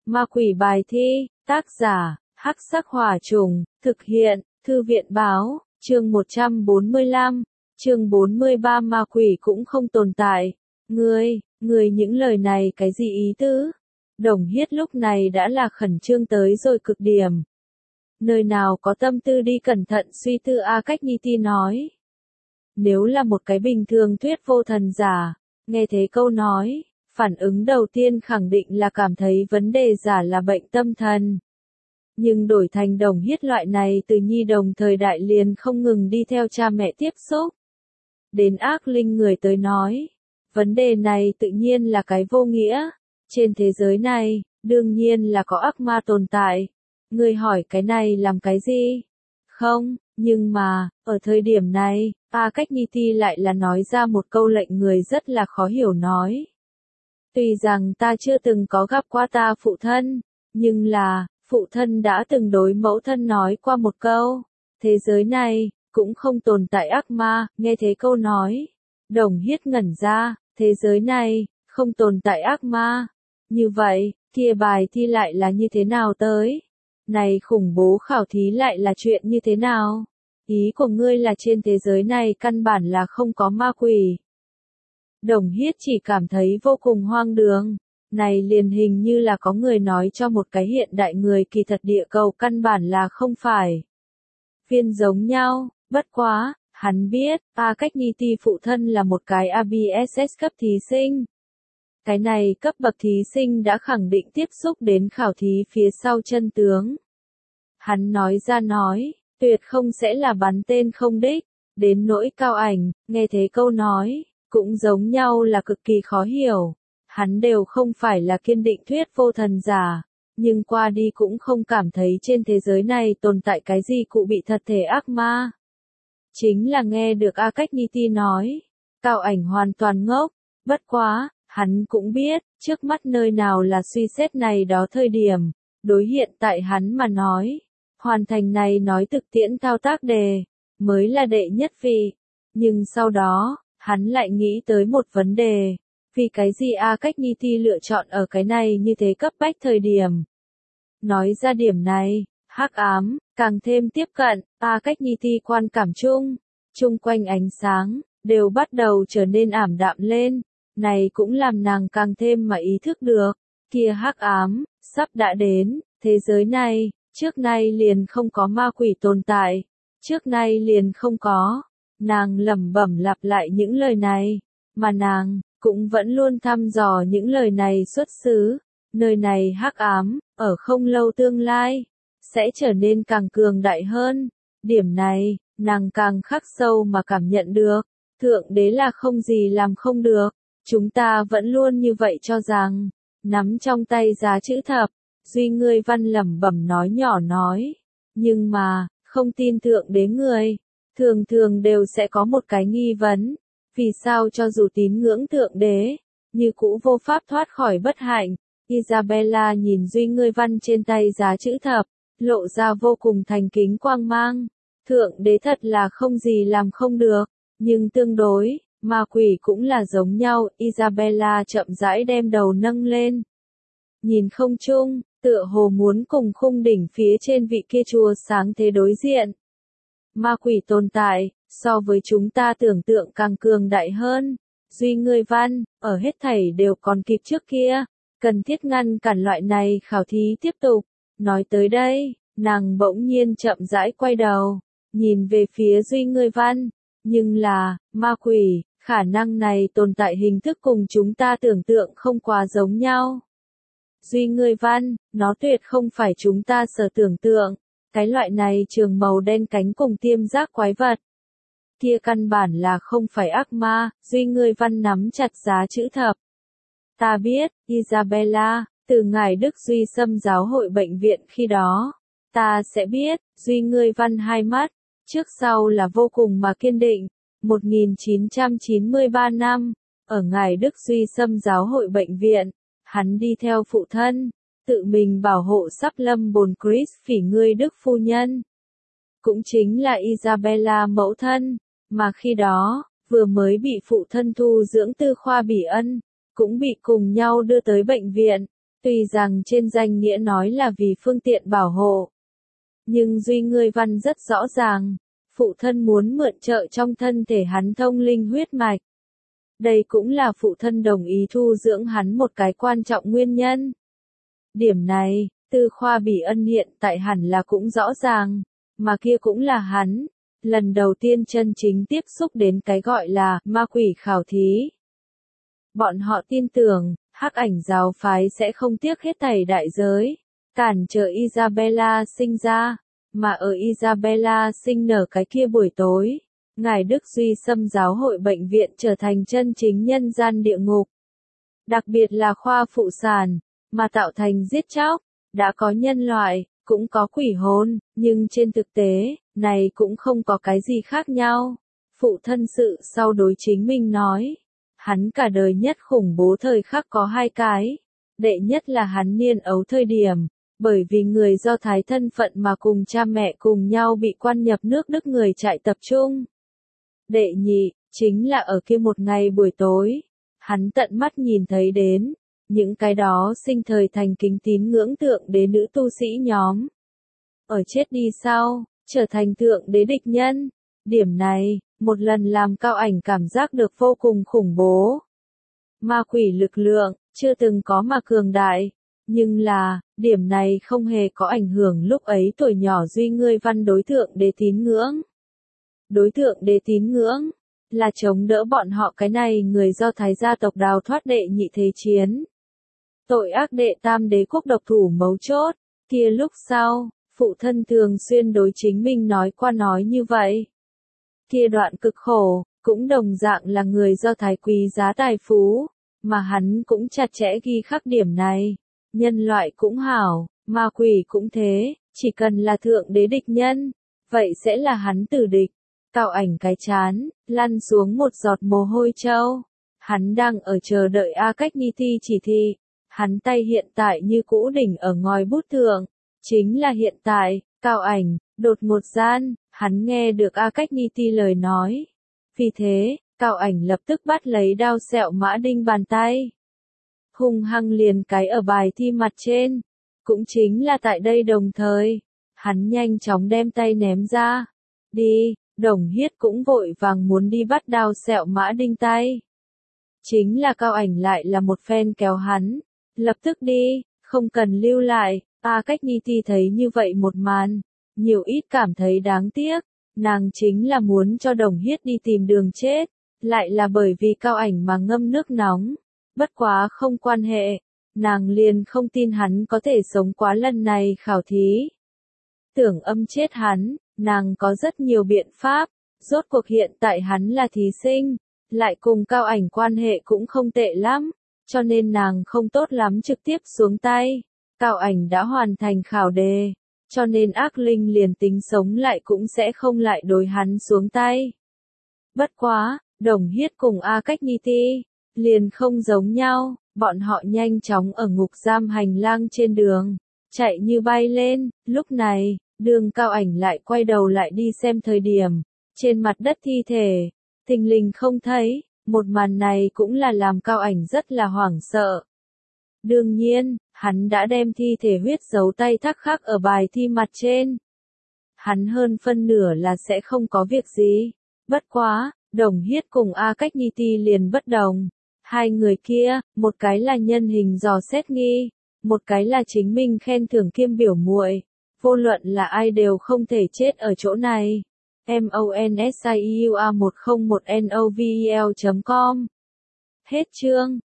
Ma quỷ bài thi, tác giả, Hắc Sắc Hỏa Trùng, thực hiện, Thư viện báo, chương 145, chương 43 ma quỷ cũng không tồn tại. Ngươi những lời này cái gì ý tứ? Đồng Hiết lúc này đã là khẩn trương tới rồi cực điểm. Nơi nào có tâm tư đi cẩn thận suy tư A Cách Nhi Ti nói. Nếu là một cái bình thường thuyết vô thần giả, nghe thế câu nói, phản ứng đầu tiên khẳng định là cảm thấy vấn đề giả là bệnh tâm thần. Nhưng đổi thành Đồng Hiết loại này từ nhi đồng thời đại liền không ngừng đi theo cha mẹ tiếp xúc. Đến ác linh người tới nói, vấn đề này tự nhiên là cái vô nghĩa. Trên thế giới này, đương nhiên là có ác ma tồn tại. Ngươi hỏi cái này làm cái gì? Không, nhưng mà, ở thời điểm này, A Cách Nhi Ti lại là nói ra một câu lệnh người rất là khó hiểu nói. Tuy rằng ta chưa từng có gặp qua ta phụ thân, nhưng là, phụ thân đã từng đối mẫu thân nói qua một câu. Thế giới này, cũng không tồn tại ác ma, nghe thế câu nói. Đồng Hiết ngẩn ra, thế giới này, không tồn tại ác ma. Như vậy, kia bài thi lại là như thế nào tới? Này khủng bố khảo thí lại là chuyện như thế nào? Ý của ngươi là trên thế giới này căn bản là không có ma quỷ. Đồng Hiết chỉ cảm thấy vô cùng hoang đường. Này liền hình như là có người nói cho một cái hiện đại người kỳ thật địa cầu căn bản là không phải viên giống nhau, bất quá, hắn biết, A Cách Nhi Ti phụ thân là một cái ABSS cấp thí sinh. Cái này cấp bậc thí sinh đã khẳng định tiếp xúc đến khảo thí phía sau chân tướng. Hắn nói ra nói, tuyệt không sẽ là bắn tên không đích, đến nỗi Cao Ảnh, nghe thế câu nói, cũng giống nhau là cực kỳ khó hiểu. Hắn đều không phải là kiên định thuyết vô thần giả, nhưng qua đi cũng không cảm thấy trên thế giới này tồn tại cái gì cụ bị thật thể ác ma. Chính là nghe được A Cách Nhi Ti nói, Cao Ảnh hoàn toàn ngốc, bất quá, hắn cũng biết, trước mắt nơi nào là suy xét này đó thời điểm, đối hiện tại hắn mà nói, hoàn thành này nói thực tiễn thao tác đề, mới là đệ nhất vị, nhưng sau đó, hắn lại nghĩ tới một vấn đề. Vì cái gì A Cách Nhi Ti lựa chọn ở cái này như thế cấp bách thời điểm? Nói ra điểm này, hắc ám, càng thêm tiếp cận, A Cách Nhi Ti quan cảm chung quanh ánh sáng, đều bắt đầu trở nên ảm đạm lên. Này cũng làm nàng càng thêm mà ý thức được, kia hắc ám, sắp đã đến, thế giới này, trước nay liền không có ma quỷ tồn tại, trước nay liền không có. Nàng lẩm bẩm lặp lại những lời này, mà nàng cũng vẫn luôn thăm dò những lời này xuất xứ. Nơi này hắc ám, ở không lâu tương lai, sẽ trở nên càng cường đại hơn. Điểm này, nàng càng khắc sâu mà cảm nhận được. Thượng đế là không gì làm không được. Chúng ta vẫn luôn như vậy cho rằng, nắm trong tay giá chữ thập, Duy Ngươi Văn lẩm bẩm nói nhỏ nói. Nhưng mà, không tin thượng đế người, thường thường đều sẽ có một cái nghi vấn. Vì sao cho dù tín ngưỡng thượng đế, như cũ vô pháp thoát khỏi bất hạnh? Isabella nhìn Duy Ngươi Văn trên tay giá chữ thập, lộ ra vô cùng thành kính quang mang. Thượng đế thật là không gì làm không được, nhưng tương đối, ma quỷ cũng là giống nhau. Isabella chậm rãi đem đầu nâng lên. Nhìn không trung, tựa hồ muốn cùng khung đỉnh phía trên vị kia chùa sáng thế đối diện. Ma quỷ tồn tại, so với chúng ta tưởng tượng càng cường đại hơn. Duy Ngươi Văn, ở hết thảy đều còn kịp trước kia, cần thiết ngăn cản loại này khảo thí tiếp tục. Nói tới đây, nàng bỗng nhiên chậm rãi quay đầu, nhìn về phía Duy Ngươi Văn. Nhưng là, ma quỷ, khả năng này tồn tại hình thức cùng chúng ta tưởng tượng không quá giống nhau. Duy Ngươi Văn, nó tuyệt không phải chúng ta sở tưởng tượng. Cái loại này trường màu đen cánh cùng tiêm giác quái vật. Kia căn bản là không phải ác ma. Duy Ngươi Văn nắm chặt giá chữ thập. Ta biết, Isabella, từ ngài Đức Duy Xâm giáo hội bệnh viện khi đó. Ta sẽ biết, Duy Ngươi Văn hai mắt, trước sau là vô cùng mà kiên định. 1993 năm, ở ngài Đức Duy Xâm giáo hội bệnh viện, hắn đi theo phụ thân, tự mình bảo hộ sắp lâm bồn Chris Phỉ Ngươi Đức phu nhân. Cũng chính là Isabella mẫu thân, mà khi đó, vừa mới bị phụ thân thu dưỡng tư khoa Bỉ Ân, cũng bị cùng nhau đưa tới bệnh viện. Tuy rằng trên danh nghĩa nói là vì phương tiện bảo hộ, nhưng Duy Ngươi Văn rất rõ ràng, phụ thân muốn mượn trợ trong thân thể hắn thông linh huyết mạch. Đây cũng là phụ thân đồng ý thu dưỡng hắn một cái quan trọng nguyên nhân. Điểm này, Tư Khoa Bỉ Ân hiện tại hẳn là cũng rõ ràng, mà kia cũng là hắn lần đầu tiên chân chính tiếp xúc đến cái gọi là ma quỷ khảo thí. Bọn họ tin tưởng, Hắc Ảnh giáo phái sẽ không tiếc hết thảy đại giới, cản trở Isabella sinh ra, mà ở Isabella sinh nở cái kia buổi tối, Ngài Đức Duy Xâm giáo hội bệnh viện trở thành chân chính nhân gian địa ngục. Đặc biệt là khoa phụ sản, mà tạo thành giết chóc, đã có nhân loại, cũng có quỷ hồn, nhưng trên thực tế, này cũng không có cái gì khác nhau. Phụ thân sự sau đối chính mình nói, hắn cả đời nhất khủng bố thời khắc có hai cái. Đệ nhất là hắn niên ấu thời điểm, bởi vì người Do Thái thân phận mà cùng cha mẹ cùng nhau bị quan nhập nước Đức người trại tập trung. Đệ nhị, chính là ở kia một ngày buổi tối, hắn tận mắt nhìn thấy đến, những cái đó sinh thời thành kính tín ngưỡng thượng đế nữ tu sĩ nhóm. Ở chết đi sau, trở thành thượng đế địch nhân. Điểm này, một lần làm Cao Ảnh cảm giác được vô cùng khủng bố. Ma quỷ lực lượng, chưa từng có mà cường đại. Nhưng là, điểm này không hề có ảnh hưởng lúc ấy tuổi nhỏ Duy Ngươi Văn đối tượng đế tín ngưỡng. Đối tượng đế tín ngưỡng, là chống đỡ bọn họ cái này người Do Thái gia tộc đào thoát đệ nhị thế chiến. Tội ác đệ tam đế quốc độc thủ mấu chốt, kia lúc sau, phụ thân thường xuyên đối chính mình nói qua nói như vậy. Kia đoạn cực khổ, cũng đồng dạng là người Do Thái quý giá tài phú, mà hắn cũng chặt chẽ ghi khắc điểm này. Nhân loại cũng hảo, ma quỷ cũng thế, chỉ cần là thượng đế địch nhân, vậy sẽ là hắn tử địch. Cao Ảnh cái chán, lăn xuống một giọt mồ hôi trâu. Hắn đang ở chờ đợi A Cách Ni Ti chỉ thị. Hắn tay hiện tại như cũ đỉnh ở ngòi bút thượng. Chính là hiện tại, Cao Ảnh, đột ngột gian, hắn nghe được A Cách Ni Ti lời nói. Vì thế, Cao Ảnh lập tức bắt lấy đao sẹo mã đinh bàn tay. Hung hăng liền cái ở bài thi mặt trên. Cũng chính là tại đây đồng thời, hắn nhanh chóng đem tay ném ra. Đi, Đồng Hiết cũng vội vàng muốn đi bắt đao sẹo mã đinh tay. Chính là Cao Ảnh lại là một phen kéo hắn. Lập tức đi, không cần lưu lại. A Cách Ni Ti thấy như vậy một màn, nhiều ít cảm thấy đáng tiếc. Nàng chính là muốn cho Đồng Hiết đi tìm đường chết, lại là bởi vì Cao Ảnh mà ngâm nước nóng. Bất quá không quan hệ, nàng liền không tin hắn có thể sống quá lần này khảo thí. Tưởng âm chết hắn, nàng có rất nhiều biện pháp, rốt cuộc hiện tại hắn là thí sinh, lại cùng Cao Ảnh quan hệ cũng không tệ lắm, cho nên nàng không tốt lắm trực tiếp xuống tay. Cao Ảnh đã hoàn thành khảo đề, cho nên ác linh liền tính sống lại cũng sẽ không lại đối hắn xuống tay. Bất quá, Đồng Hiết cùng A Cách Ni Ti liền không giống nhau, bọn họ nhanh chóng ở ngục giam hành lang trên đường, chạy như bay lên. Lúc này, đường Cao Ảnh lại quay đầu lại đi xem thời điểm, trên mặt đất thi thể, thình lình không thấy. Một màn này cũng là làm Cao Ảnh rất là hoảng sợ. Đương nhiên, hắn đã đem thi thể huyết dấu tay thắc khắc ở bài thi mặt trên. Hắn hơn phân nửa là sẽ không có việc gì. Bất quá, Đồng Hiết cùng A Cách Ni Ti liền bất đồng. Hai người kia, một cái là nhân hình dò xét nghi, một cái là chính mình khen thưởng kiêm biểu muội. Vô luận là ai đều không thể chết ở chỗ này. MONSIEUA101NOVEL.com. Hết chương.